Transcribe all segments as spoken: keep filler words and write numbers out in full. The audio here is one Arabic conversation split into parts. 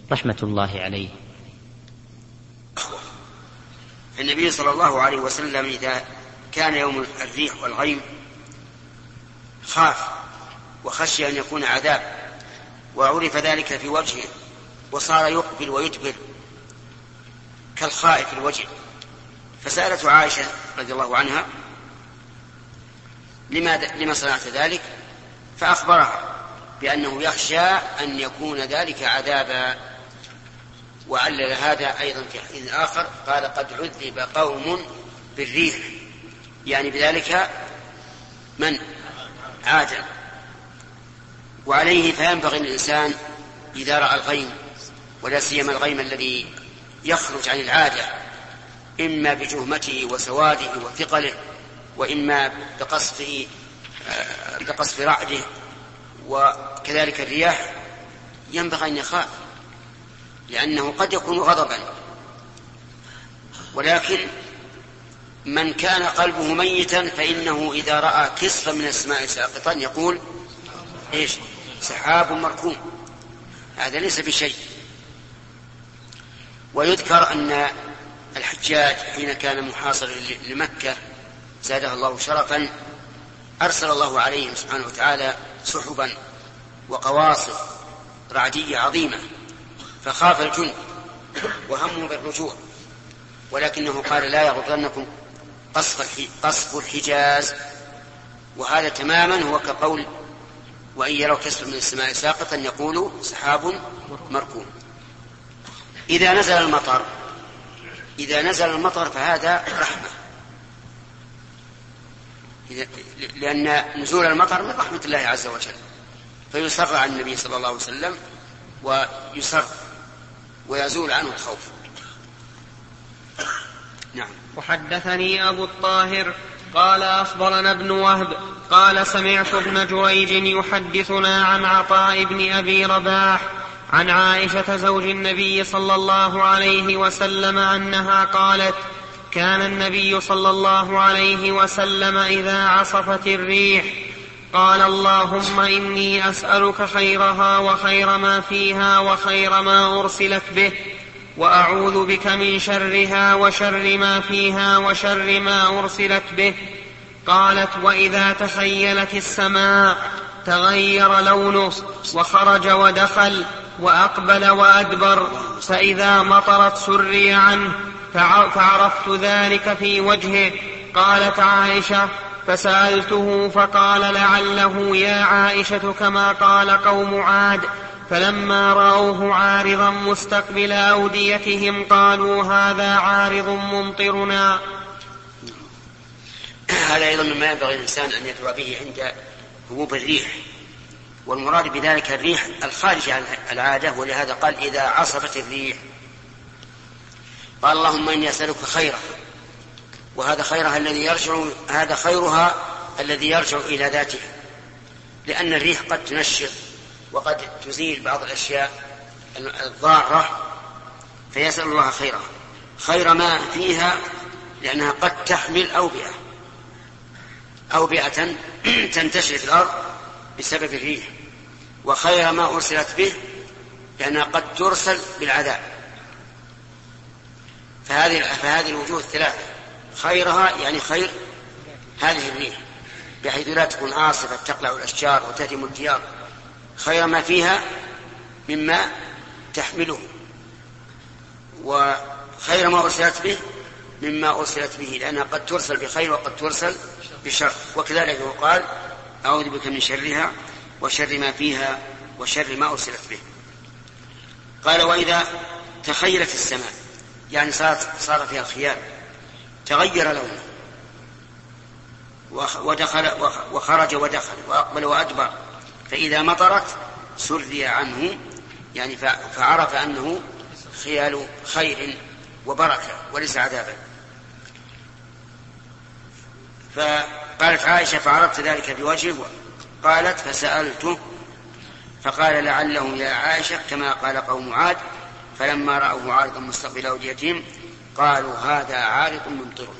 رحمة الله عليه. النبي صلى الله عليه وسلم إذا كان يوم الريح والغيم خاف وخشي أن يكون عذاب، وعرف ذلك في وجهه، وصار يقبل ويدبر كالخائف الوجه. فسألته عائشة رضي الله عنها لما, لما صنعت ذلك، فأخبرها بأنه يخشى أن يكون ذلك عذابا. وعلل هذا أيضا في حديث آخر قال قد عذب قوم بالريح، يعني بذلك من عاد. وعليه فينبغي الإنسان إذا رأى الغيم، ولا سيما الغيم الذي يخرج عن العادة، إما بجهمته وسواده وثقله، وإما بقصف بقصف رعده، وكذلك الرياح، ينبغي أن يخاف، لأنه قد يكون غضبا. ولكن من كان قلبه ميتا فإنه إذا رأى كسفا من السماء ساقطا يقول إيش؟ سحاب مركوم. هذا ليس بشيء. ويذكر أن الحجاج حين كان محاصرا لمكة زادها الله شرفا أرسل الله عليهم سبحانه وتعالى سحبا وقواصف رعدية عظيمة، فخاف الجند وهموا بالرجوع، ولكنه قال لا يغرنكم قصف الحجاز. وهذا تماما هو كقول وإن يروا كسفا من السماء ساقطا يقولوا سحاب مركوم. إذا نزل المطر إذا نزل المطر فهذا رحمة، لأن نزول المطر من رحمة الله عز وجل، فيسر عن النبي صلى الله عليه وسلم ويسر ويزول عنه الخوف. نعم. وحدثني أبو الطاهر قال أخبرنا ابن وهب قال سمعت ابن جريج يحدثنا عن عطاء بن أبي رباح عن عائشة زوج النبي صلى الله عليه وسلم أنها قالت كان النبي صلى الله عليه وسلم إذا عصفت الريح قال اللهم إني أسألك خيرها وخير ما فيها وخير ما أرسلت به، وأعوذ بك من شرها وشر ما فيها وشر ما أرسلت به. قالت وإذا تخيلت السماء تغير لونه وخرج ودخل وأقبل وأدبر، فإذا مطرت سري عنه، فعرفت ذلك في وجهه. قالت عائشة فسألته فقال لعله يا عائشة كما قال قوم عاد، فلما رأوه عارضا مستقبل أوديتهم قالوا هذا عارض ممطرنا. هذا أيضا مما ينبغي الإنسان أن يدعو به عند هبوب الريح، والمراد بذلك الريح الخارج عن العادة، ولهذا قال إذا عصفت الريح. قال اللهم إني أسألك خيرها، وهذا خيرها الذي يرجع هذا خيرها الذي يرجع إلى ذاتها، لأن الريح قد تنشر وقد تزيل بعض الأشياء الضارة، فيسأل الله خيرها، خير ما فيها، لأنها قد تحمل أوبئة أوبئة تنتشر في الأرض بسبب الريح، وخير ما أرسلت به لأنها قد ترسل بالعذاب. فهذه, فهذه الوجوه الثلاثة خيرها يعني خير هذه الريح، بحيث لا تكون عاصفة تقلع الأشجار وتهدم الديار، خير ما فيها مما تحمله، وخير ما أرسلت به مما أرسلت به، لأنها قد ترسل بخير وقد ترسل بشر. وكذلك قال أعوذ بك من شرها وشر ما فيها وشر ما أرسلت به. قال وإذا تخيلت السماء يعني صارت صار فيها الخيال، تغير لونه ودخل وخرج ودخل وأقبل وأدبر، فإذا مطرت سري عنه، يعني فعرف أنه خيال خير وبركة وليس عذابا. فقالت عائشة فعرفت ذلك بوجهه. قالت فسألته فقال لعله يا عائشة كما قال قوم عاد، فلما رأوه عارضا مستقبل أوديتهم قالوا هذا عارض ممطرنا.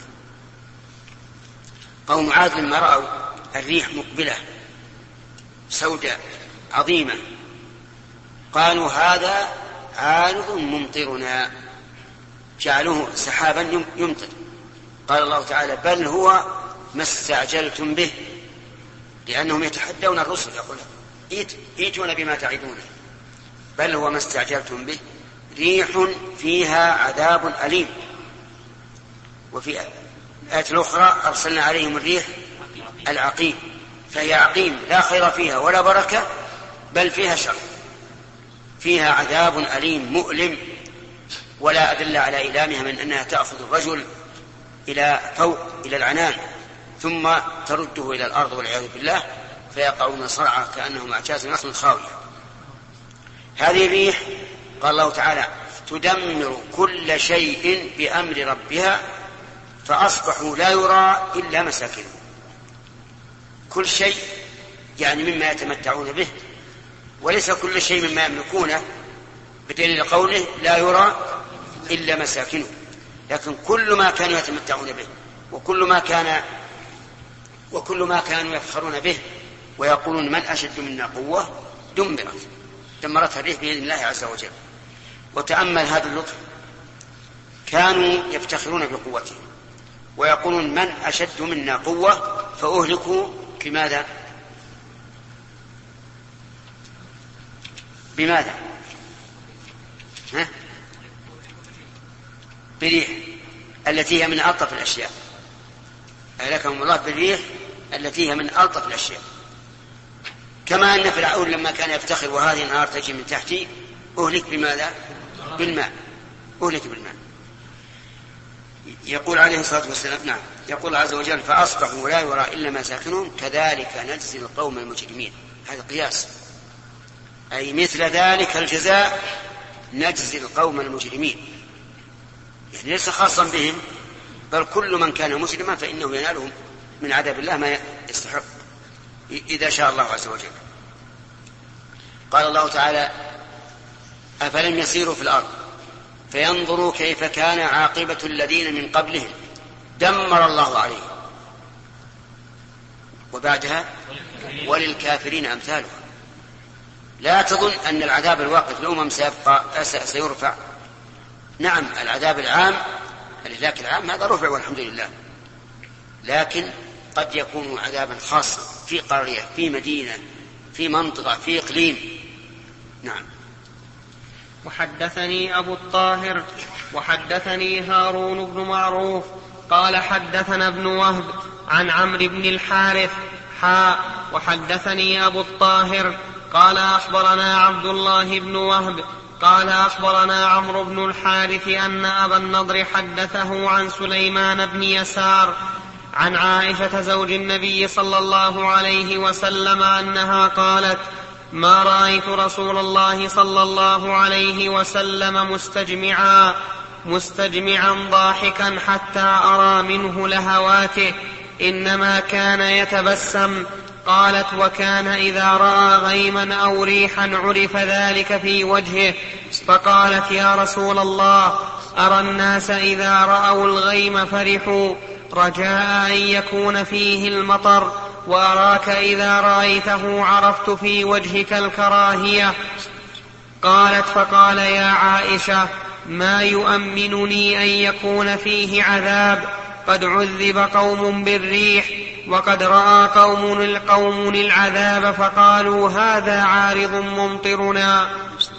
قوم عاد لما رأوا الريح مقبلة سوداء عظيمة قالوا هذا عارض ممطرنا، جعلوه سحابا يمطر. قال الله تعالى بل هو ما استعجلتم به، لأنهم يتحدون الرسل يقول ائتونا بما تعدون، بل هو ما استعجلتم به ريح فيها عذاب أليم. وفي آية الأخرى أرسلنا عليهم الريح العقيم، فهي عقيم لا خير فيها ولا بركة، بل فيها شر، فيها عذاب أليم مؤلم، ولا أدل على إيلامها من أنها تأخذ الرجل إلى فوق إلى العنان ثم ترده إلى الأرض والعياذ بالله فيقعون صرعى كأنهم أعجاز نخل خاوية. هذه الريح قال الله تعالى تدمر كل شيء بأمر ربها فأصبحوا لا يرى إلا مساكنهم. كل شيء يعني مما يتمتعون به، وليس كل شيء مما يملكونه، بدليل قوله لا يرى إلا مساكنه، لكن كل ما كانوا يتمتعون به وكل ما كان وكل ما كانوا يفخرون به ويقولون من أشد منا قوة دمرت دمرتها الريح بإذن الله عز وجل. وتأمل هذا اللطف، كانوا يفتخرون بقوتهم ويقولون من أشد منا قوة فأهلكوا بماذا؟ بماذا؟ ها؟ بريح التي هي من ألطف الأشياء، أهلكهم الله بالريح التي هي من ألطف الأشياء. كما أن فرعون لما كان يفتخر وهذه النهار تجي من تحتي أهلك بماذا؟ بالماء، أهلك بالماء. يقول عليه الصلاة والسلام نعم يقول عز وجل فأصبحوا لا يرى إلا مساكنهم كذلك نجزي القوم المجرمين. هذا قياس، أي مثل ذلك الجزاء نجزي القوم المجرمين، يعني ليس خاصا بهم بل كل من كان مسلما فإنه يناله من عذاب الله ما يستحق إذا شاء الله عز وجل. قال الله تعالى أفلم يسيروا في الأرض فينظروا كيف كان عاقبة الذين من قبلهم دمر الله عليهم وبعدها وللكافرين أمثالها. لا تظن أن العذاب الواقع في الأمم سيبقى سيرفع، نعم العذاب العام الإهلاك العام هذا رفع والحمد لله، لكن قد يكون عذابا خاصا في قرية في مدينة في منطقة في إقليم. نعم. وحدثني أبو الطاهر وحدثني هارون بن معروف قال حدثنا ابن وهب عن عمرو بن الحارث حاء وحدثني أبو الطاهر قال أخبرنا عبد الله بن وهب قال أخبرنا عمرو بن الحارث أن أبا النضر حدثه عن سليمان بن يسار عن عائشة زوج النبي صلى الله عليه وسلم أنها قالت ما رأيت رسول الله صلى الله عليه وسلم مستجمعا مستجمعا ضاحكا حتى أرى منه لهواته، إنما كان يتبسم. قالت وكان إذا رأى غيما أو ريحا عرف ذلك في وجهه، فقالت يا رسول الله أرى الناس إذا رأوا الغيم فرحوا رجاء أن يكون فيه المطر، وأراك إذا رأيته عرفت في وجهك الكراهية. قالت فقال يا عائشة ما يؤمنني أن يكون فيه عذاب، قد عذب قوم بالريح وقد رأى قوم القوم العذاب فقالوا هذا عارض ممطرنا.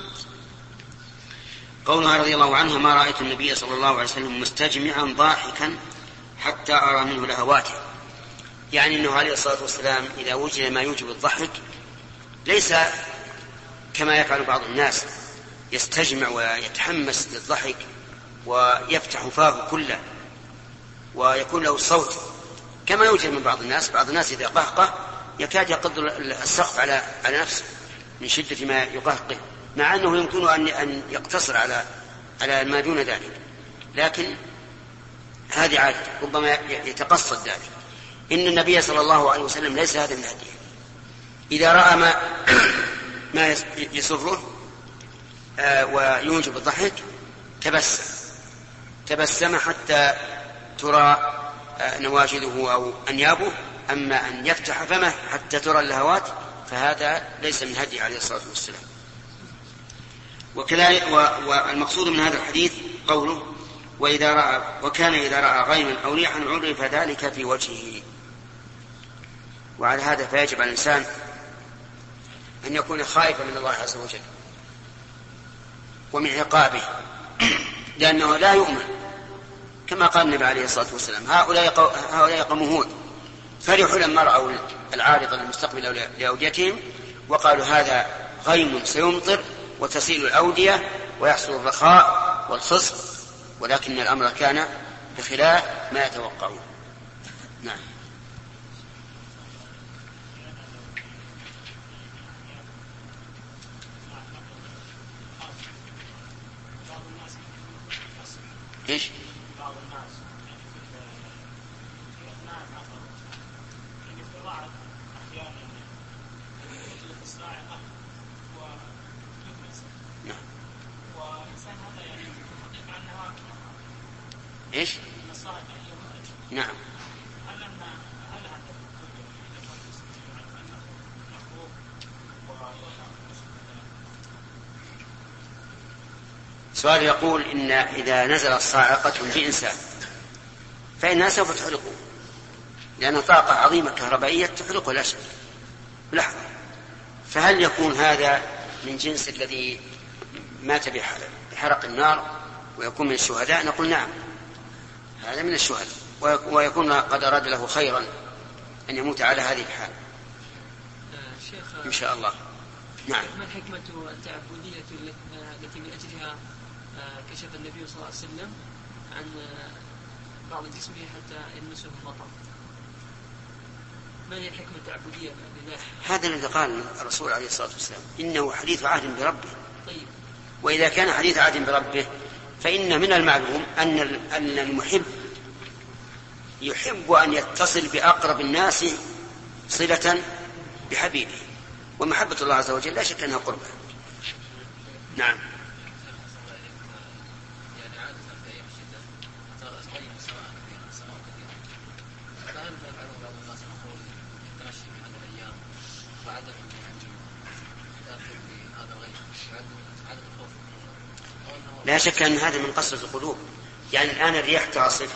قولها رضي الله عنها ما رأيت النبي صلى الله عليه وسلم مستجمعا ضاحكا حتى أرى منه لهواته، يعني أنه عليه الصلاة والسلام إذا وجد ما يوجب الضحك ليس كما يفعل بعض الناس يستجمع ويتحمس للضحك ويفتح فاه كله ويكون له صوت كما يوجد من بعض الناس. بعض الناس إذا قهقه يكاد يقض السقف على على نفسه من شدة ما يقهقه، مع أنه يمكن أن أن يقتصر على على ما دون ذلك، لكن هذه عادة ربما يتقصد ذلك. إن النبي صلى الله عليه وسلم ليس هذا من هديه، إذا رأى ما ما يسره ويوجب الضحك تبسم تبسم حتى ترى نواجذه أو أنيابه، أما أن يفتح فمه حتى ترى اللهوات فهذا ليس من هدي عليه الصلاة والسلام. وكذلك والمقصود من هذا الحديث قوله وإذا رأى وكان إذا رأى غيما أو ريحا عرف ذلك في وجهه. وعلى هذا فيجب على الإنسان أن يكون خائفا من الله عز وجل ومن عقابه، لأنه لا يؤمن كما قال النبي عليه الصلاة والسلام هؤلاء هؤلاء قوم هود فرحوا لما رأوا العارض المستقبل لأوديتهم وقالوا هذا غيم سيمطر وتسيل الأودية ويحصل الرخاء والخصب، ولكن الأمر كان بخلاف ما يتوقعون. نعم. إيش؟ بعض الناس في أثناء العصر يعني في الرعد أحيانا يطلق الصاعقة ويكنس. نعم. والإنسان هذا يعني يحقق أنها إيش؟ الصاعقة هي مؤلمة. نعم. هل أن هل هذا سؤال يقول إن إذا نزلت صاعقة بإنسان فإنها سوف تحرقه، لأن طاقة عظيمة كهربائية تحرقه لا شك لحظة، فهل يكون هذا من جنس الذي مات بحرق النار ويكون من الشهداء؟ نقول نعم، هذا من الشهداء ويكون قد أراد له خيرا أن يموت على هذه الحال إن شاء الله. نعم. ما الحكمة التعبدية التي من أجلها كشف النبي صلى الله عليه وسلم عن بعض جسمه حتى يلمسه المطر؟ ما هي الحكمة التعبدية لله؟ هذا الذي قال الرسول عليه الصلاة والسلام إنه حديث عهد بربه. طيب. وإذا كان حديث عهد بربه فإن من المعلوم أن أن المحب يحب أن يتصل بأقرب الناس صلة بحبيبه، ومحبة الله عز وجل لا شك أنها قربة. نعم. لا شك أن هذا من قسوة القلوب، يعني الآن الرياح تعصف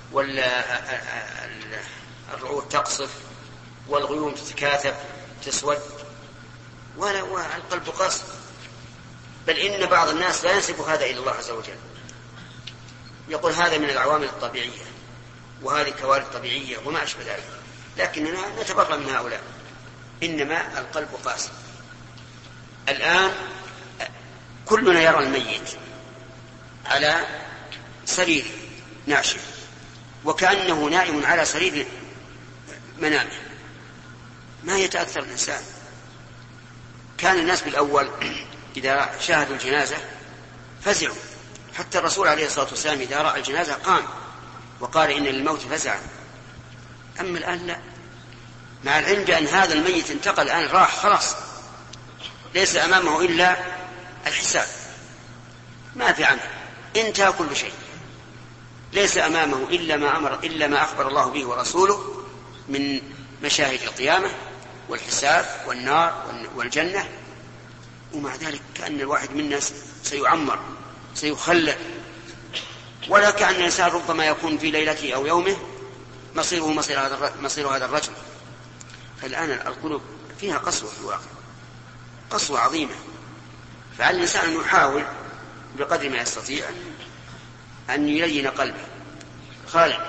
والرعود تقصف والغيوم تتكاثف تسود ولا والقلب قاسي، بل إن بعض الناس لا ينسب هذا إلى الله عز وجل، يقول هذا من العوامل الطبيعية وهذه كوارث طبيعية وما أشبه ذلك، لكننا نتبرأ من هؤلاء، إنما القلب قاسي. الآن كلنا يرى الميت على سرير ناشف وكأنه نائم على سرير منامه، ما يتأثر الإنسان. كان الناس بالأول إذا شاهدوا الجنازة فزعوا، حتى الرسول عليه الصلاة والسلام إذا رأى الجنازة قام وقال إن للموت فزعا. أما الآن لا، مع العلم بأن هذا الميت انتقل الآن راح خلاص، ليس أمامه إلا الحساب، ما في عنه، انتهى كل شيء، ليس أمامه إلا ما أمر إلا ما أخبر الله به ورسوله من مشاهد القيامة والحساب والنار والجنة. ومع ذلك كأن الواحد منا سيعمر سيخلد، ولا كأن الإنسان ربما يكون في ليلته أو يومه مصيره مصير هذا مصير هذا الرجل. فالآن القلوب فيها قسوة في الواقع، قسوة عظيمة، فعلى الإنسان أن يحاول بقدر ما يستطيع أن يلين قلبه. خالد.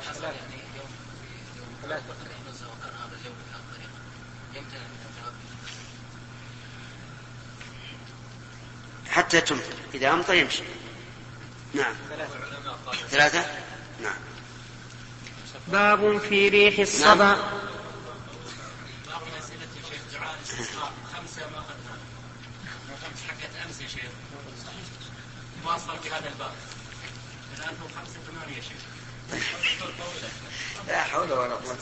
حتى تمطر، إذا أمطر يمشي. نعم. ثلاثة. نعم. باب في ريح الصبا. نعم. خمسة ما أخذنا خمسة حقت أمس يا شيخ، واصل في هذا الباب الآن هو خمسة ثمانية يا شيخ. لا حول ولا قوة.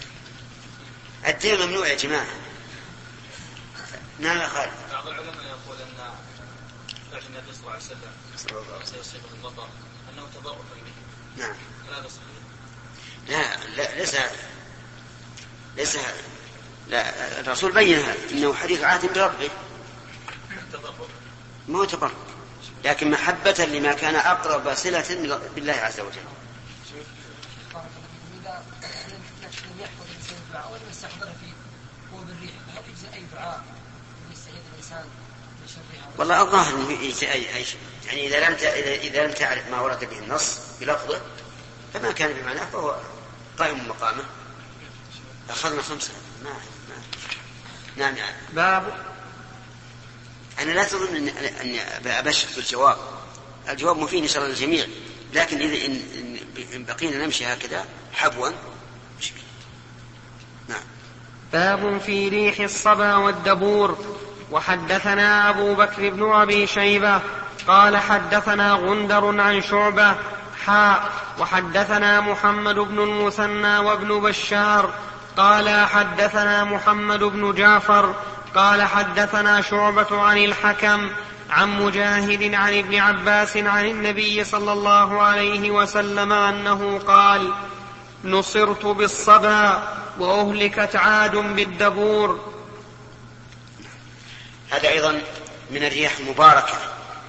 الدين ممنوع يا جماعة. نعم يا خالد. بعض العلماء يقول أن فعل النبي صلى الله عليه وسلم سيصيب المطر أنه تضرر به. نعم. هذا صحيح؟ لا لا ليس ليس لا، الرسول بين هذا إنه حديث عهد بربه. تضرر. مو تبرك، لكن محبة لما كان أقرب صلة بالله عز وجل. والله الظاهر يعني إذا لم إذا لم تعرف ما ورد به النص بلفظه فما كان بمعناه فهو قائم مقامه. أخذنا خمسة. ما ما نعم يعني. باب. أنا لا أظن أن أن أبشر بالجواب. الجواب مفيد إن شاء الله للجميع، لكن إذا إن بقينا نمشي هكذا حبوا مشكلة. نعم. باب في ريح الصبا والدبور. وحدثنا أبو بكر بن أبي شيبة قال حدثنا غندر عن شعبة حاء وحدثنا محمد بن المثنى وابن بشار قال حدثنا محمد بن جعفر قال حدثنا شعبة عن الحكم عن مجاهد عن ابن عباس عن النبي صلى الله عليه وسلم أنه قال: نصرت بالصبا وأهلكت عاد بالدبور. هذا أيضا من الرياح المباركة.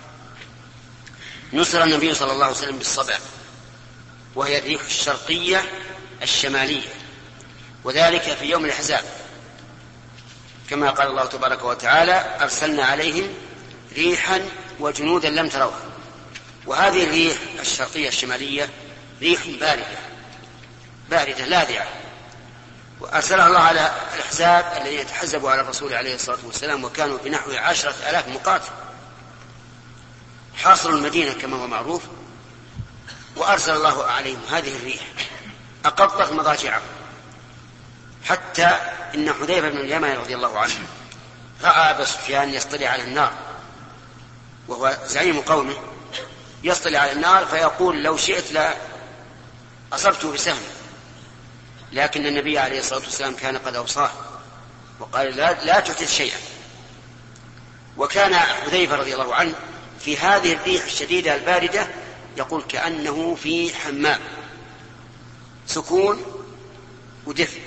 نصر النبي صلى الله عليه وسلم بالصبا، وهي الريح الشرقية الشمالية، وذلك في يوم الأحزاب كما قال الله تبارك وتعالى: أرسلنا عليهم ريحا وجنودا لم تروها. وهذه الريح الشرقية الشمالية ريح باردة باردة لاذعة، وأرسلها الله على الأحزاب الذين يتحزبوا على الرسول عليه الصلاة والسلام، وكانوا بنحو عشرة آلاف مقاتل حاصروا المدينة كما هو معروف. وأرسل الله عليهم هذه الريح أقطت مضاجعهم، حتى إن حذيفة بن اليمان رضي الله عنه رأى أبا سفيان يصطلع على النار وهو زعيم قومه، يصطلع على النار فيقول: لو شئت لا أصبته بسهم، لكن النبي عليه الصلاة والسلام كان قد أوصاه وقال: لا, لا تحدث شيئا. وكان حذيفة رضي الله عنه في هذه الريح الشديدة الباردة يقول كأنه في حمام، سكون ودفء.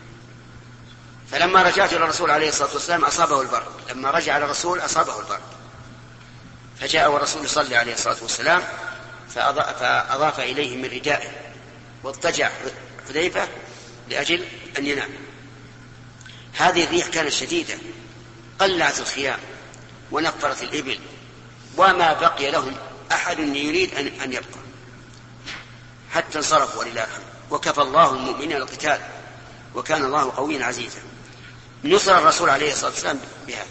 فلما رجعت إلى الرسول عليه الصلاة والسلام أصابه البرد، لما رجع إلى الرسول أصابه البرد، فجاء والرسول يصلي عليه الصلاة والسلام فأضاف إليه من ردائه، واضطجع حذيفة لأجل أن ينام. هذه الريح كانت شديدة، قلعت الخيام ونفرت الإبل، وما بقي لهم أحد يريد أن يبقى حتى انصرفوا ولله الحمد، وكفى الله المؤمنين القتال وكان الله قويا عزيزا. نصر الرسول عليه الصلاة والسلام بهذا.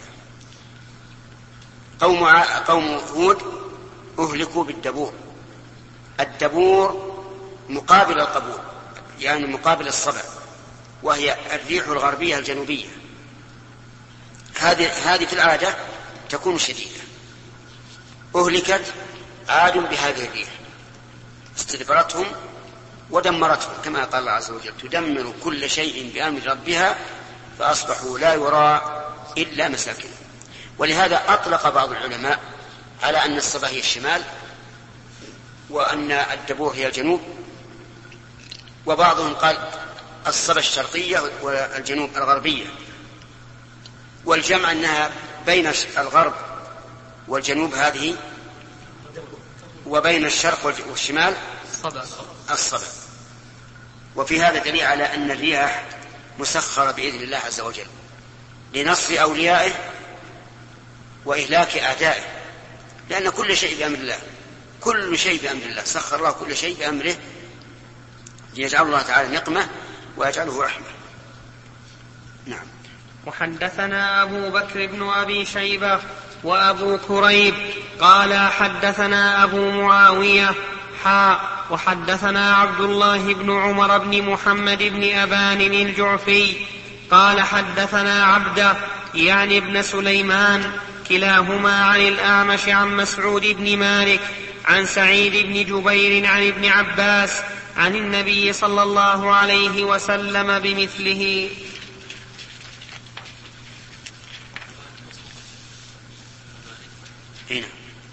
قوم قوم هود أهلكوا بالدبور. الدبور مقابل القبور، يعني مقابل الصبع، وهي الريح الغربية الجنوبية. هذه هذه في العادة تكون شديدة. أهلكت عاد بهذه الريح، استدبرتهم ودمرتهم، كما قال الله عز وجل: تدمر كل شيء بأمر ربها فأصبحوا لا يرى إلا مساكنهم. ولهذا أطلق بعض العلماء على أن الصبا هي الشمال وأن الدبور هي الجنوب، وبعضهم قال الصبا الشرقية والجنوب الغربية، والجمع أنها بين الغرب والجنوب هذه، وبين الشرق والشمال الصبا. وفي هذا دليل على أن الرياح مسخرة بإذن الله عز وجل لنصر أوليائه وإهلاك أعدائه، لأن كل شيء بأمر الله، كل شيء بأمر الله، سخر الله كل شيء بأمره ليجعل الله تعالى نقمة ويجعله رحمة. نعم. وحدثنا أبو بكر بن أبي شيبة وأبو كريب قال حدثنا أبو معاوية حاء وحدثنا عبد الله بن عمر بن محمد بن أبان الجعفي قال حدثنا عبده يعني ابن سليمان كلاهما عن الأعمش عن مسعود بن مالك عن سعيد بن جبير عن ابن عباس عن النبي صلى الله عليه وسلم بمثله. هنا.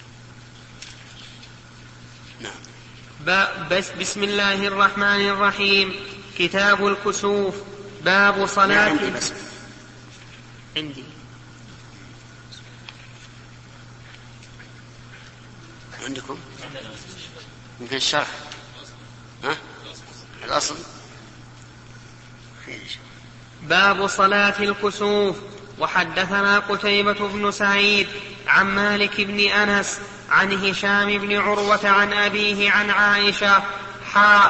نعم. بس بسم الله الرحمن الرحيم. كتاب الكسوف. باب صلاة. عندي بس. عندي عندكم يمكن الشرح ها الأصل. باب صلاة الكسوف. وحدثنا قتيبة بن سعيد عن مالك بن أنس عن هشام بن عروة عن أبيه عن عائشة حاء.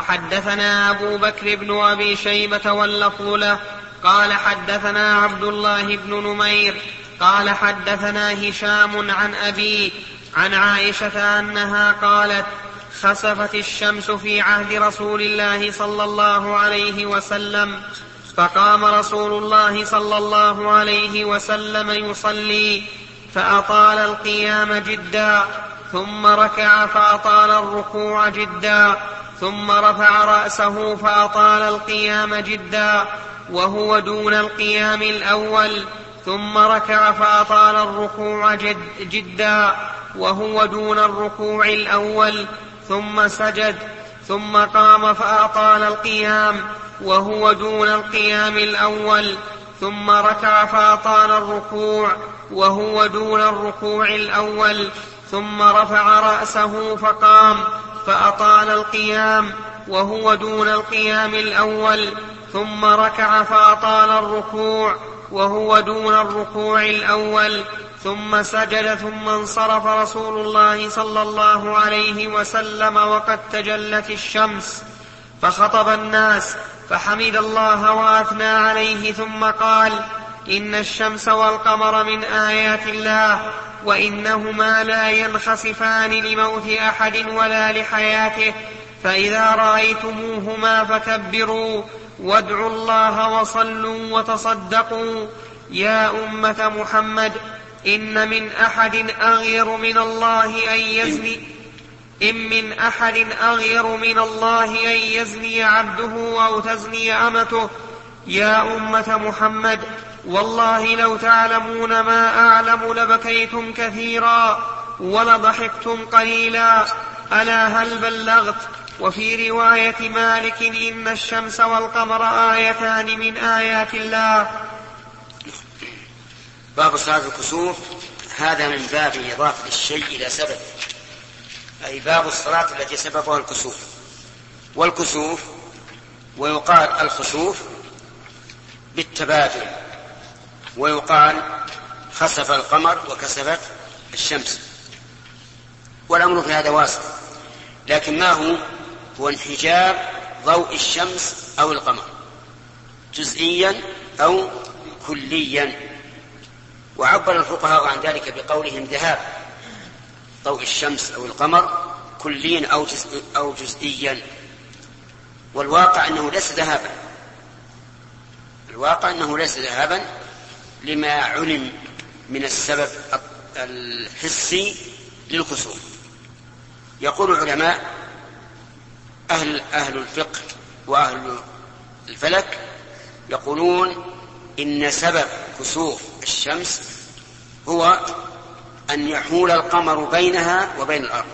وحدثنا أبو بكر بن أبي شيبة واللفظ له قال حدثنا عبد الله بن نمير قال حدثنا هشام عن أبي عن عائشة أنها قالت خسفت الشمس في عهد رسول الله صلى الله عليه وسلم فقام رسول الله صلى الله عليه وسلم يصلي فأطال القيام جدا ثم ركع فأطال الركوع جدا ثم رفع رأسه فأطال القيام جدا وهو دون القيام الأول ثم ركع فأطال الركوع جد جدا وهو دون الركوع الأول ثم سجد ثم قام فأطال القيام وهو دون القيام الأول ثم ركع فأطال الركوع وهو دون الركوع الأول ثم رفع رأسه فقام فأطال القيام وهو دون القيام الأول ثم ركع فأطال الركوع وهو دون الركوع الأول ثم سجد ثم انصرف رسول الله صلى الله عليه وسلم وقد تجلت الشمس فخطب الناس فحمد الله وأثنى عليه ثم قال إن الشمس والقمر من آيات الله وإنهما لا ينخسفان لموت أحد ولا لحياته فإذا رأيتموهما فكبروا وادعوا الله وصلوا وتصدقوا يا أمة محمد إن من أحد أغير من الله أن يزني إن من أحد أغير من الله أن يزني عبده أو تزني أمته يا أمة محمد والله لو تعلمون ما أعلم لبكيتم كثيرا ولضحكتم قليلا ألا هل بلغت. وفي رواية مالك إن الشمس والقمر آيتان من آيات الله. باب صلاة الكسوف. هذا من باب إضافة الشيء إلى سبب، أي باب الصلاة التي سببها الكسوف. والكسوف ويقال الخسوف بالتبادل، ويقال خسف القمر وكسفت الشمس، والأمر في هذا واسع. لكن ما هو هو انحجاب ضوء الشمس أو القمر جزئيا أو كليا. وعبر الفقهاء عن ذلك بقولهم ذهاب ضوء الشمس أو القمر كليا أو, جزء أو جزئيا. والواقع أنه ليس ذهابا، الواقع أنه ليس ذهابا لما علم من السبب الحسي للكسوف. يقول العلماء أهل, أهل الفقه وأهل الفلك يقولون إن سبب كسوف الشمس هو أن يحول القمر بينها وبين الأرض،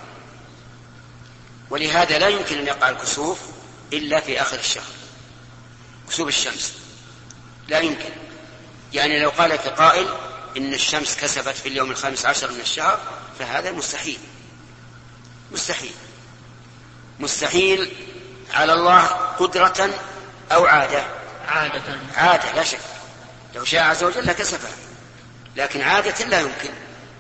ولهذا لا يمكن أن يقع الكسوف إلا في آخر الشهر. كسوف الشمس لا يمكن، يعني لو قال لك قائل إن الشمس كسفت في اليوم الخامس عشر من الشهر فهذا مستحيل مستحيل مستحيل على الله قدرة أو عادة. عادة عادة لا شك، لو شاء عز وجل لكسفها، لكن عادة لا يمكن.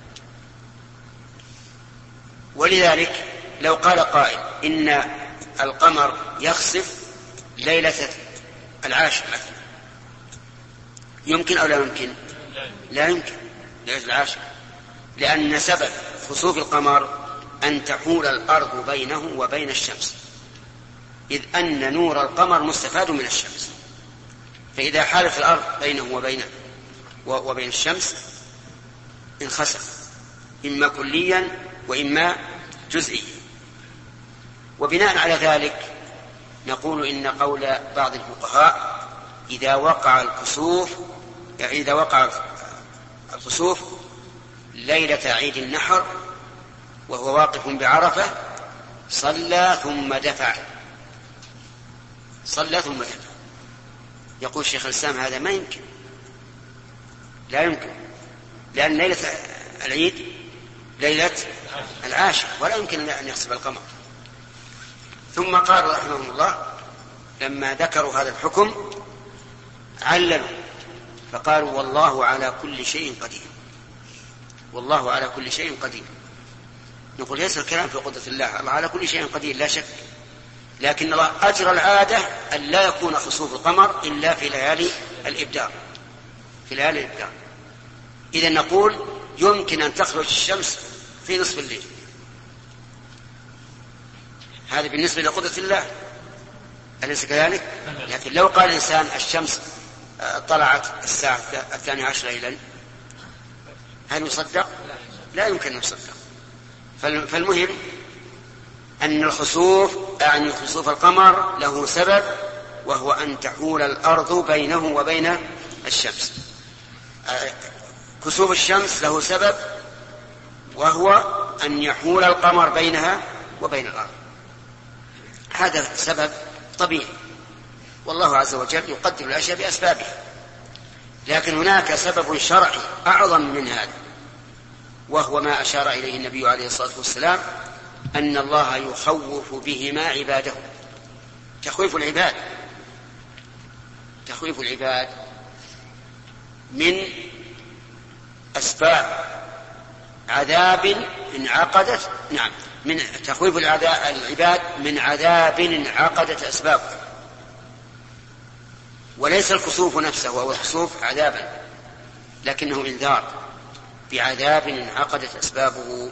ولذلك لو قال قائل إن القمر يخسف ليلة العاشر مثلا، يمكن أو لا يمكن؟ لا يمكن ليلة العاشر، لأن سبب خسوف القمر أن تحول الأرض بينه وبين الشمس، إذ أن نور القمر مستفاد من الشمس، فإذا حالت الأرض بينه وبين وبين الشمس انخسف إما كليا وإما جزئيا. وبناء على ذلك نقول إن قول بعض الفقهاء إذا وقع الكسوف يعني إذا وقع الكسوف ليلة عيد النحر وهو واقف بعرفة صلى ثم دفع صلى ثم دفع. يقول الشيخ الإسلام هذا ما يمكن، لا يمكن، لأن ليلة العيد ليلة العاشر، ولا يمكن أن يحسب القمر. ثم قال رحمه الله لما ذكروا هذا الحكم عللوا فقالوا والله على كل شيء قدير، والله على كل شيء قدير. نقول ليس الكلام في قدرة الله، الله على كل شيء قدير لا شك، لكن الله أجرى العادة أن لا يكون خسوف القمر إلا في ليالي الإبدار، في ليالي الإبدار. إذا نقول يمكن أن تخرج الشمس في نصف الليل، هذا بالنسبة لقدرة الله، أليس كذلك؟ لكن لو قال الإنسان الشمس طلعت الساعة الثانية عشر ليلا، هل يصدق؟ لا يمكن أن يصدق. فالمهم أن الخسوف يعني خسوف القمر له سبب، وهو أن تحول الأرض بينه وبين الشمس. كسوف الشمس له سبب، وهو أن يحول القمر بينها وبين الأرض. هذا سبب طبيعي، والله عز وجل يقدر الأشياء بأسبابها. لكن هناك سبب شرعي أعظم من هذا، وهو ما أشار إليه النبي عليه الصلاة والسلام، أن الله يخوف بهما عباده. تخويف العباد تخويف العباد من أسباب عذاب انعقدت نعم من تخويف العباد من عذاب انعقدت أسبابه، وليس الكسوف نفسه وهو الكسوف عذابا، لكنه إنذار بعذاب انعقدت أسبابه.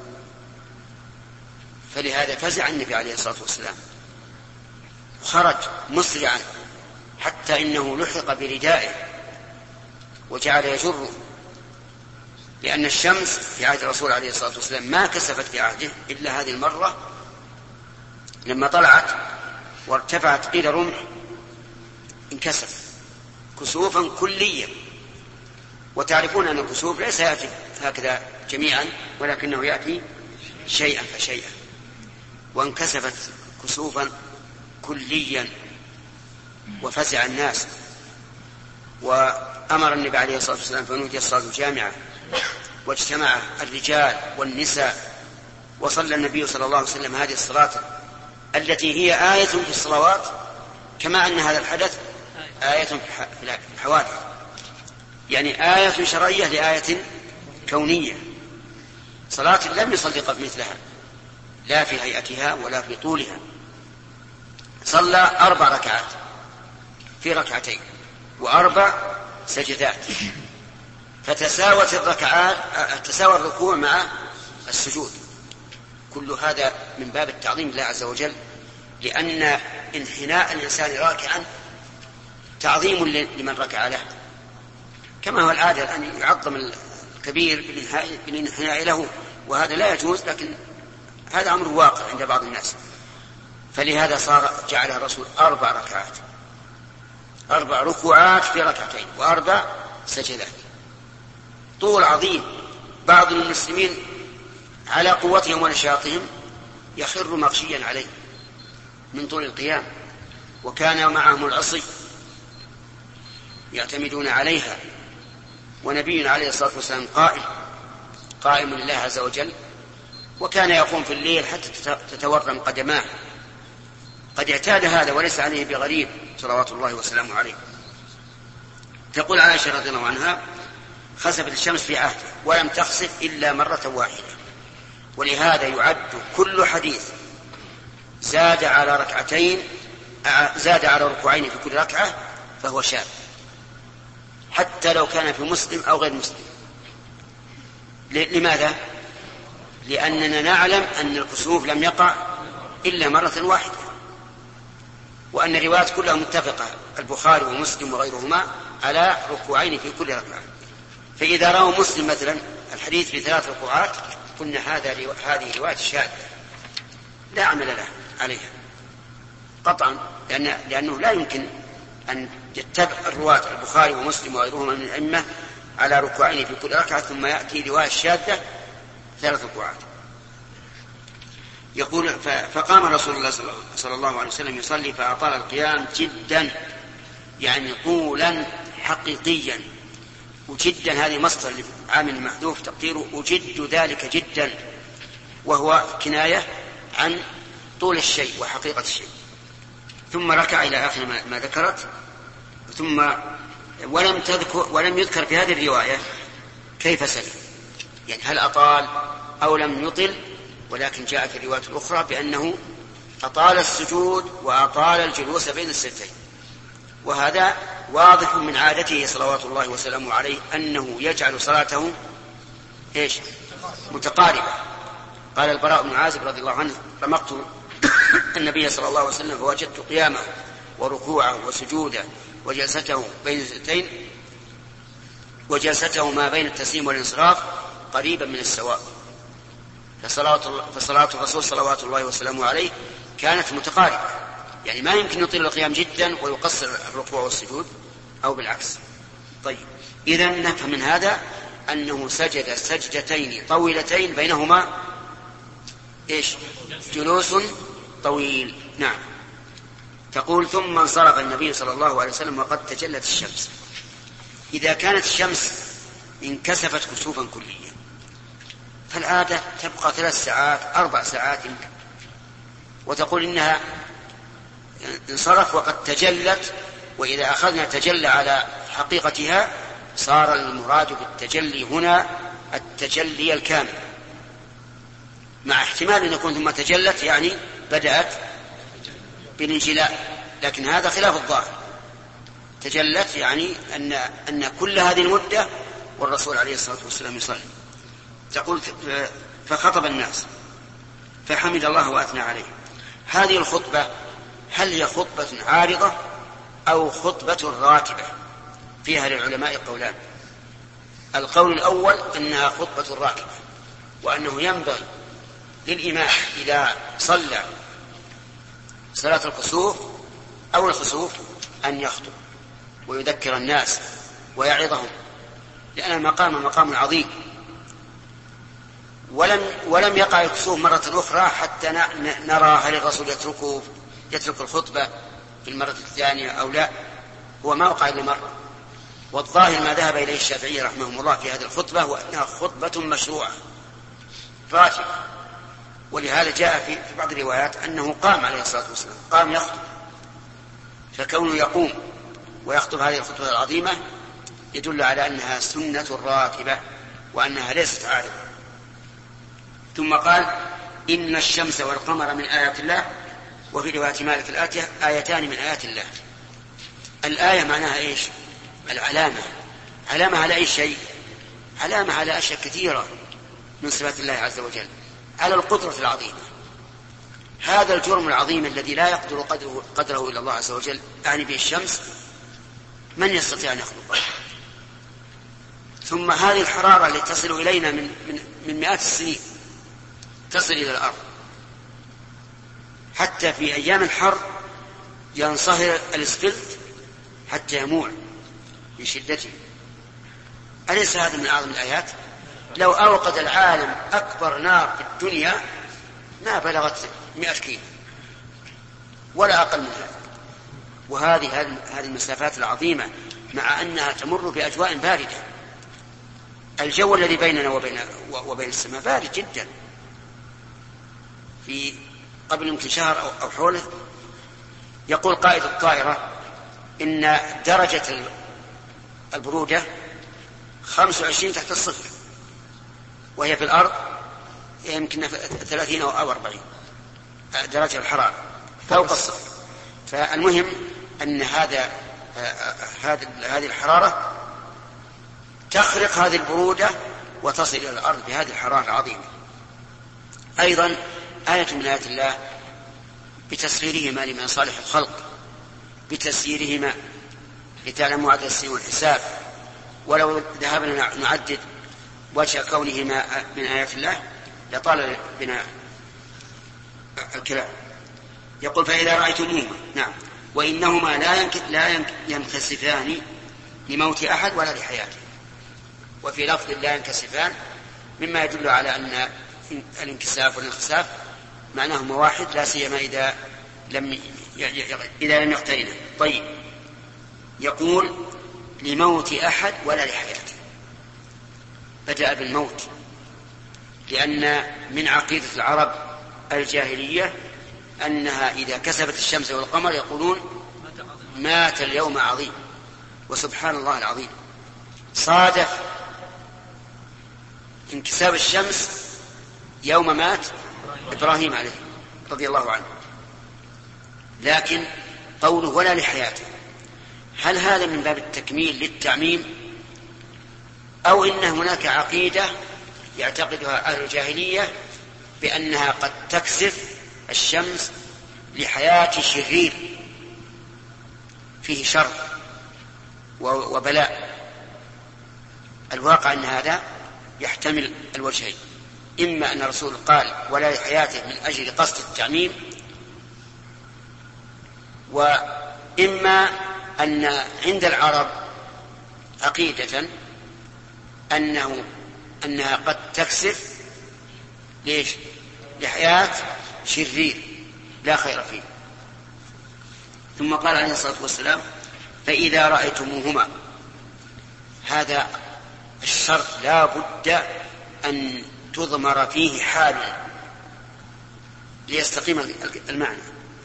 فلهذا فزع النبي عليه الصلاة والسلام، خرج مسرعا حتى إنه لحق بردائه وجعل يجره، لأن الشمس في عهد الرسول عليه الصلاة والسلام ما كسفت في عهده إلا هذه المرة لما طلعت وارتفعت قيل رمح انكسف كسوفا كليا. وتعرفون أن الكسوف ليس يأتي هكذا جميعا، ولكنه يأتي شيئا فشيئا، وانكسفت كسوفا كليا وفزع الناس. وأمر النبي عليه الصلاة والسلام فنودي الصلاة الجامعة، واجتمع الرجال والنساء، وصلى النبي صلى الله عليه وسلم هذه الصلاة التي هي آية في الصلوات، كما أن هذا الحدث آية في الحوادث، يعني آية شرعية لآية كونية. صلاة لم يصلي قبل مثلها، لا في هيئتها ولا في طولها. صلى أربع ركعات في ركعتين وأربع سجدات، فتساوت الركعات تساوى الركوع مع السجود. كل هذا من باب التعظيم لله عز وجل، لأن انحناء الإنسان راكعا تعظيم لمن ركع له، كما هو العادة أن يعظم الكبير بالانحناء له، وهذا لا يجوز، لكن هذا أمر واقع عند بعض الناس. فلهذا صار جعل الرسول أربع ركعات، أربع ركوعات في ركعتين وأربع سجدات، طول عظيم. بعض المسلمين على قوتهم ونشاطهم يخر مغشيا عليه من طول القيام، وكان معهم العصي يعتمدون عليها، ونبينا عليه الصلاة والسلام قائم قائم لله عز وجل، وكان يقوم في الليل حتى تتورم قدماه. قد اعتاد هذا وليس عليه بغريب صلوات الله وسلامه عليه. تقول عائشة رضي الله عنها: خسفت الشمس في عهده ولم تخسف إلا مرة واحدة. ولهذا يعد كل حديث زاد على ركعتين زاد على ركوعين في كل ركعة فهو شاذ، حتى لو كان في مسلم أو غير مسلم. لماذا؟ لأننا نعلم أن الكسوف لم يقع إلا مرة واحدة، وأن الروايات كلها متفقة، البخاري ومسلم وغيرهما، على ركوعين في كل ركعة. فإذا رأوا مسلم مثلا الحديث في ثلاث ركوعات قلنا هذا هذه رواية شاذة لا عمل له عليها قطعا، لأن لأنه لا يمكن أن يتبع الرواة البخاري ومسلم وغيرهما من الأئمة على ركوعين في كل ركعة ثم يأتي رواية شاذة ثلاث ركوعات. يقول: فقام رسول الله صلى الله عليه وسلم يصلي فأطال القيام جدا، يعني طولا حقيقيا. وجدا هذه مصدر عامل محذوف تقديره أجد ذلك جدا، وهو كناية عن طول الشيء وحقيقة الشيء. ثم ركع إلى آخر ما ذكرت. ثم ولم تذكر ولم يذكر في هذه الرواية كيف سجد، يعني هل أطال أو لم يطل، ولكن جاء في الرواية الأخرى بأنه أطال السجود وأطال الجلوس بين السجدين. وهذا واضح من عادته صلوات الله وسلامه عليه أنه يجعل صلاته إيش؟ متقاربة. قال البراء بن عازب رضي الله عنه: رمقت النبي صلى الله عليه وسلم فوجدت قيامه وركوعه وسجوده وجلسته بين السجدتين وجلسته ما بين التسليم والانصراف قريبا من السواء. فصلاة, فصلاة الرسول صلوات الله وسلامه عليه كانت متقاربة، يعني ما يمكن يطيل القيام جدا ويقصر الركوع والسجود أو بالعكس. طيب، إذن نفهم من هذا أنه سجد سجدتين طويلتين بينهما إيش؟ جلوس طويل. نعم. تقول: ثم انصرف النبي صلى الله عليه وسلم وقد تجلت الشمس. إذا كانت الشمس انكسفت كسوفا كليا فالعادة تبقى ثلاث ساعات أربع ساعات يمكن، وتقول إنها انصرف وقد تجلت. وإذا أخذنا تجلى على حقيقتها صار المراد بالتجلي هنا التجلي الكامل، مع احتمال أن يكون ثم تجلت يعني بدأت بالانجلاء، لكن هذا خلاف الظاهر. تجلت يعني أن, أن كل هذه المدة والرسول عليه الصلاة والسلام يصلي. تقول: فخطب الناس فحمد الله وأثنى عليه. هذه الخطبة هل هي خطبة عارضة أو خطبة راتبة؟ فيها للعلماء قولان. القول الأول أنها خطبة راتبة، وأنه ينبغي للإمام إذا صلى صلاة الكسوف أو الخسوف أن يخطب ويذكر الناس ويعظهم، لأن المقام مقام عظيم. ولم, ولم يقع الكسوف مرة أخرى حتى نرى هل الرسول يتركه يترك الخطبة في المرة الثانية أو لا. هو ما وقع إلا مرة، والظاهر ما ذهب إليه الشافعي رحمه الله في هذه الخطبة هو أنها خطبة مشروعة راتبة. ولهذا جاء في بعض الروايات أنه قام عليه الصلاة والسلام، قام يخطب. فكونه يقوم ويخطب هذه الخطبة العظيمة يدل على أنها سنة راتبة وأنها ليست عارضة. ثم قال: إن الشمس والقمر من آيات الله، وفي رواية مالك الآتية: آيتان من آيات الله. الآية معناها إيش؟ العلامة. علامة على أي شيء؟ علامة على أشياء كثيرة من صفات الله عز وجل، على القدرة العظيمة. هذا الجرم العظيم الذي لا يقدر قدره, قدره إلا الله عز وجل، يعني به الشمس، من يستطيع أن يخلقه؟ ثم هذه الحرارة التي تصل إلينا من, من, من مئات السنين تصل إلى الأرض، حتى في أيام الحر ينصهر الاسفلت حتى يموع من شدته. أليس هذا من أعظم الآيات؟ لو أوقد العالم أكبر نار في الدنيا ما بلغت مئة كيلو ولا أقل من هذا. وهذه هذه المسافات العظيمة مع أنها تمر بأجواء باردة. الجو الذي بيننا وبين, وبين السماء بارد جدا. في قبل يمكن شهر أو حوله يقول قائد الطائرة إن درجة البرودة خمسة وعشرين تحت الصفر، وهي في الأرض يمكن ثلاثين أو أربعين درجة الحرارة فوق الصفر. فالمهم أن هذا هذه الحرارة تخرق هذه البرودة وتصل إلى الأرض بهذه الحرارة العظيمة. أيضا آية من آيات الله بتسخيرهما لمن صالح الخلق، بتسييرهما لتعلموا عدد السنين والحساب. ولو ذهبنا نعدد وجه كونهما من آيات الله لطال بنا الكلام. يقول: فإذا رأيتموهما، نعم، وإنهما لا ينك... لا ينكسفان لموت أحد ولا لحياته. وفي لفظ لا ينكسفان مما يدل على أن الانكساف والانخساف معناهما واحد، لا سيما إذا لم إذا لم يقترنا. طيب، يقول: لموت أحد ولا لحياته. بدأ بالموت لأن من عقيدة العرب الجاهلية أنها إذا كسبت الشمس والقمر يقولون مات اليوم عظيم، وسبحان الله العظيم صادف انكساب الشمس يوم مات إبراهيم عليه رضي الله عنه. لكن قوله ولا لحياته، هل هذا من باب التكميل للتعميم، أو إن هناك عقيدة يعتقدها أهل الجاهلية بأنها قد تكسف الشمس لحياة شرير فيه شر وبلاء؟ الواقع أن هذا يحتمل الوجهين، إما أن الرسول قال ولا لحياته من أجل قصد التعميم، وإما أن عند العرب عقيدة أنه أنها قد تكسف ليش؟ لحياة شرير لا خير فيه. ثم قال عليه الصلاة والسلام فإذا رأيتموهما، هذا الشرط لا بد أن تضمر فيه حال ليستقيم المعنى.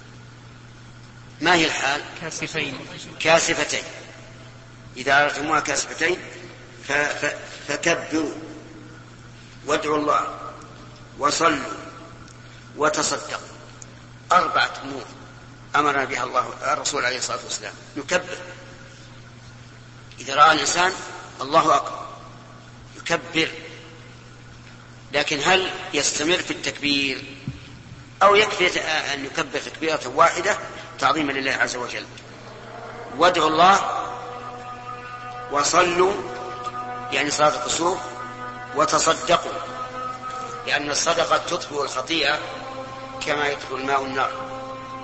ما هي الحال؟ كاسفتين كاسفتين إذا رأيتموها كاسفتين فكبروا وادعوا الله وصلوا وتصدقوا. أربعة أمور أمرنا بها الله الرسول عليه الصلاة والسلام. نكبر إذا رأى الإنسان الله أكبر يكبر، لكن هل يستمر في التكبير أو يكفي أن يكبر تكبيرة واحدة تعظيما لله عز وجل؟ وادعوا الله وصلوا يعني صلاة الكسوف وتصدقوا، لأن الصدقة تطفئ الخطيئة كما يطفئ الماء النار.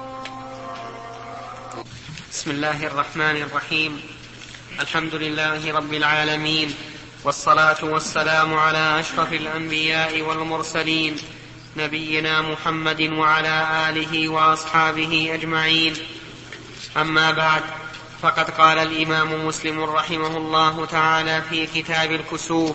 بسم الله الرحمن الرحيم. الحمد لله رب العالمين، والصلاة والسلام على أشرف الأنبياء والمرسلين نبينا محمد وعلى آله وأصحابه أجمعين. أما بعد، فقد قال الإمام مسلم رحمه الله تعالى في كتاب الكسوف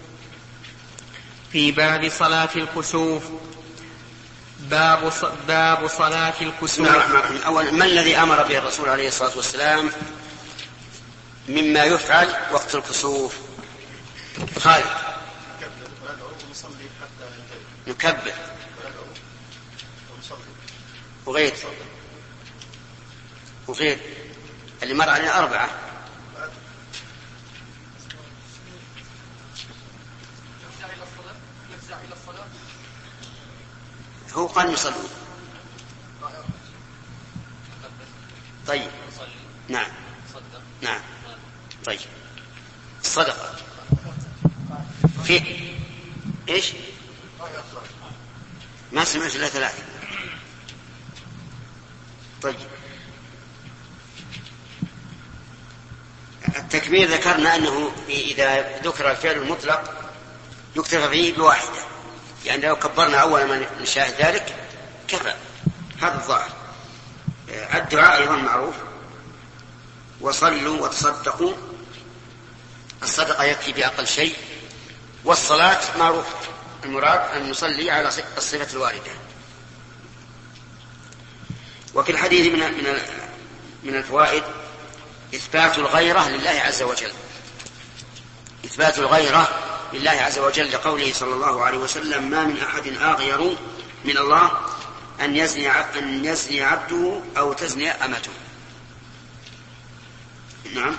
في باب صلاة الكسوف باب باب صلاة الكسوف. أولا، ما الذي أمر به الرسول عليه الصلاة والسلام مما يفعل وقت الكسوف؟ خالد. نكبر وغير وغير اللي مر علينا أربعة. هو قال يصلون. طيب نعم نعم طيب الصدقة في إيش؟ ما سمعت إلا ثلاثة. طيب التكبير ذكرنا أنه إذا ذكر الفعل المطلق يكتفى فيه بواحدة، يعني لو كبرنا أول ما نشاهد ذلك كفى. هذا الظاهر. الدعاء أيضا معروف، وصلوا وتصدقوا، الصدقة يكفي بأقل شيء، والصلاة معروف المراد أن نصلي على الصفة الواردة. وفي الحديث من من من الفوائد إثبات الغيرة لله عز وجل، إثبات الغيرة لله عز وجل لقوله صلى الله عليه وسلم ما من أحد أغير من الله أن يزني أن يزني عبده أو تزني أمته. نعم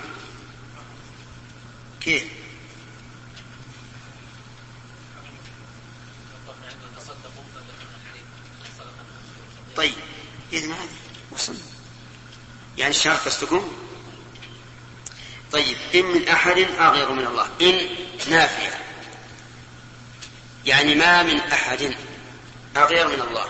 كيف؟ طيب إذن هذا وصلنا يعني الشهر قصدكم. طيب إن من أحد أغير من الله، إن نافية يعني ما من أحد أغير من الله،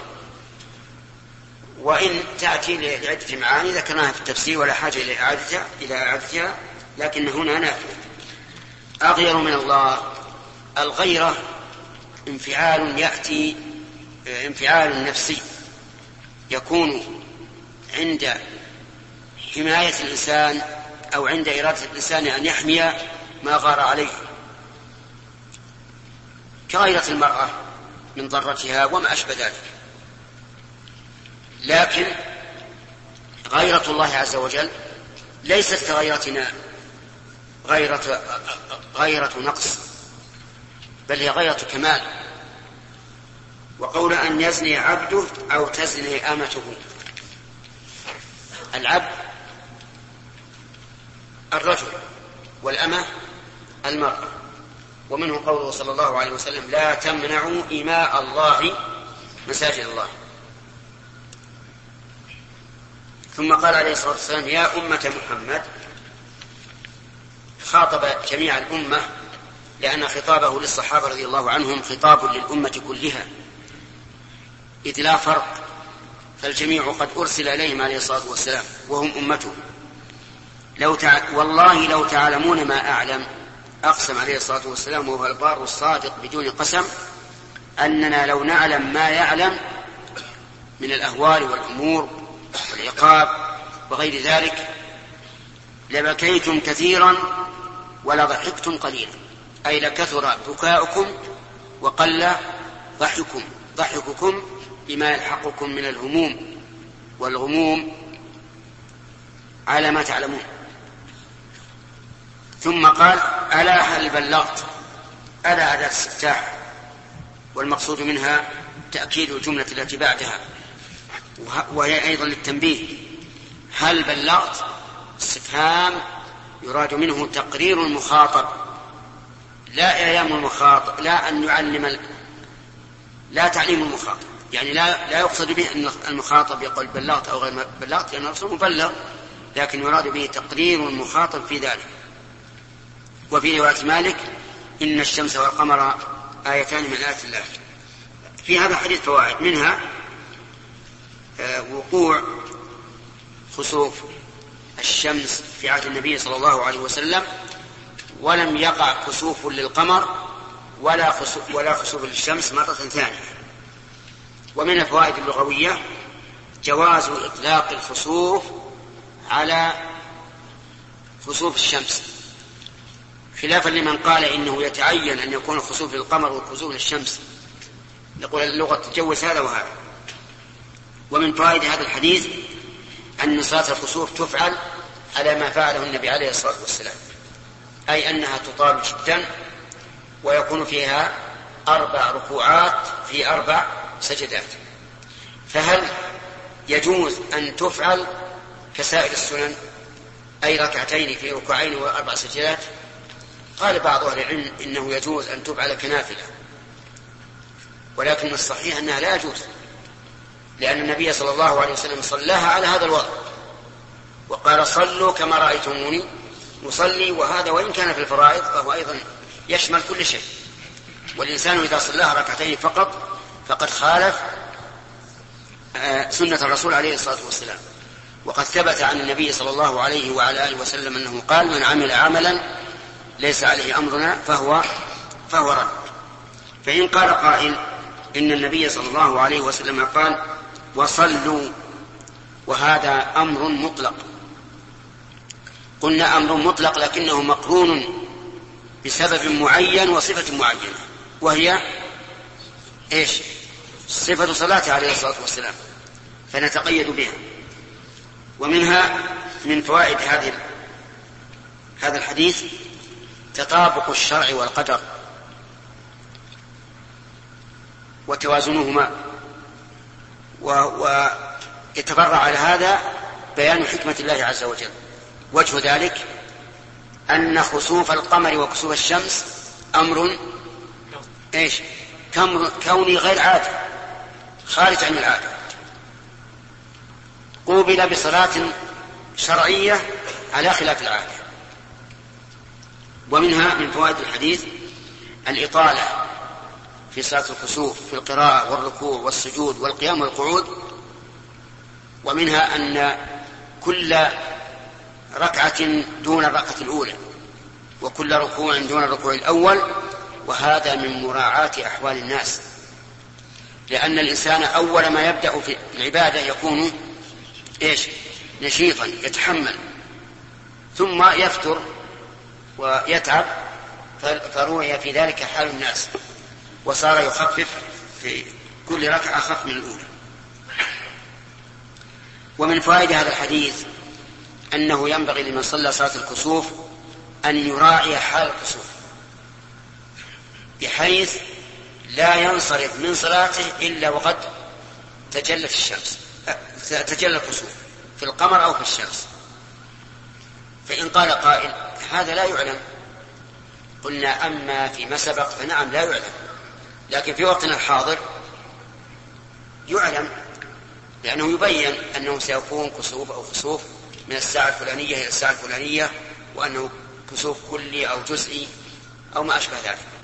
وإن تأتي لعدة معاني ذكرناها في التفسير ولا حاجة إلى إعادتها إلى إعادتها لكن هنا نافية. أغير من الله، الغيرة انفعال يأتي انفعال نفسي يكون عند حماية الإنسان أو عند إرادة الإنسان أن يحمي ما غار عليه، كغيرة المرأة من ضرتها وما أشبه ذلك. لكن غيرة الله عز وجل ليست كغيرتنا غيرة, غيرة نقص، بل هي غيرة كمال. وقول أن يزني عبده أو تزني أمته، العبد الرجل والأمة المرأة. ومنه قوله صلى الله عليه وسلم لا تمنعوا إماء الله مساجد الله. ثم قال عليه الصلاة والسلام يا أمة محمد، خاطب جميع الأمة لأن خطابه للصحابة رضي الله عنهم خطاب للأمة كلها، إذ لا فرق، فالجميع قد أرسل إليهم عليه الصلاة والسلام وهم أمته. لو تع... والله لو تعلمون ما أعلم، أقسم عليه الصلاة والسلام وهو البار الصادق بدون قسم، أننا لو نعلم ما يعلم من الأهوال والأمور والعقاب وغير ذلك لبكيتم كثيرا ولا ضحكتم قليلا، أي لكثر بكاؤكم وقل ضحككم ضحككم بما يلحقكم من الهموم والغموم على ما تعلمون. ثم قال ألا هل بلغت؟ ألا أداة استفتاح، والمقصود منها تأكيد الجملة التي بعدها، وهي أيضا للتنبيه. هل بلغت استفهام يراد منه تقرير المخاطب، لا إعلام المخاطب، لا أن يعلم، لا تعليم المخاطب، يعني لا لا يقصد به أن المخاطب يقول بلغت أو غير بلغت، لأن الرسول مبلغ، لكن يراد به تقرير المخاطب في ذلك. وفي رواية مالك إن الشمس والقمر آيتان من آيات الله. في هذا الحديث فوائد، منها وقوع خسوف الشمس في عهد النبي صلى الله عليه وسلم، ولم يقع خسوف للقمر ولا خسوف, ولا خسوف للشمس مرة ثانية. ومن الفوائد اللغوية جواز إطلاق الخسوف على خسوف الشمس، خلافا لمن قال إنه يتعين أن يكون خسوف للقمر وخسوف للشمس، يقول اللغة تجوز هذا وهذا. ومن فوائد هذا الحديث أن صلاة الخسوف تفعل على ما فعله النبي عليه الصلاة والسلام، أي أنها تطال جدا ويكون فيها أربع ركوعات في أربع سجدات. فهل يجوز أن تفعل كسائر السنن، أي ركعتين في ركوعين وأربع سجدات؟ قال بعض أهل العلم إنه يجوز أن تفعل كنافلة، ولكن الصحيح أنها لا يجوز، لأن النبي صلى الله عليه وسلم صلاها على هذا الوضع وقال صلوا كما رأيتموني نصلي، وهذا وإن كان في الفرائض فهو أيضا يشمل كل شيء. والإنسان إذا صلاها ركعتين فقط فقد خالف سنة الرسول عليه الصلاة والسلام. وقد ثبت عن النبي صلى الله عليه وعلى آله وسلم أنه قال من عمل عملا ليس عليه أمرنا فهو فهو رد. فإن قال قائل إن النبي صلى الله عليه وسلم قال وصلوا وهذا أمر مطلق، قلنا أمر مطلق لكنه مقرون بسبب معين وصفة معينة، وهي إيش؟ صفة صلاته عليه الصلاة والسلام، فنتقيد بها. ومنها من فوائد هذه هذا الحديث تطابق الشرع والقدر وتوازنهما، ويتفرع على هذا بيان حكمة الله عز وجل. وجه ذلك أن خسوف القمر وكسوف الشمس أمر إيش؟ كوني غير عادي خارج عن العادة، قوبل بصلاة شرعية على خلاف العادة. ومنها من فوائد الحديث الإطالة في صلاة الكسوف في القراءة والركوع والسجود والقيام والقعود. ومنها أن كل ركعة دون الركعة الأولى وكل ركوع دون الركوع الأول، وهذا من مراعاة أحوال الناس، لأن الإنسان أول ما يبدأ في العبادة يكون إيش؟ نشيطا يتحمل، ثم يفتر ويتعب، فروي في ذلك حال الناس وصار يخفف في في كل ركعة أخف من الأولى. ومن فوائد هذا الحديث أنه ينبغي لمن صلى صلاة الكسوف أن يراعي حال الكسوف بحيث لا ينصرف من صلاته إلا وقد تجلت الشمس تجلى الكسوف في القمر أو في الشمس. فإن قال قائل هذا لا يعلم، قلنا أما فيما سبق فنعم لا يعلم، لكن في وقتنا الحاضر يعلم، لأنه يبين أنه سيكون كسوف أو خسوف من الساعة الفلانية إلى الساعة الفلانية، وأنه كسوف كلي أو جزئي أو ما أشبه ذلك.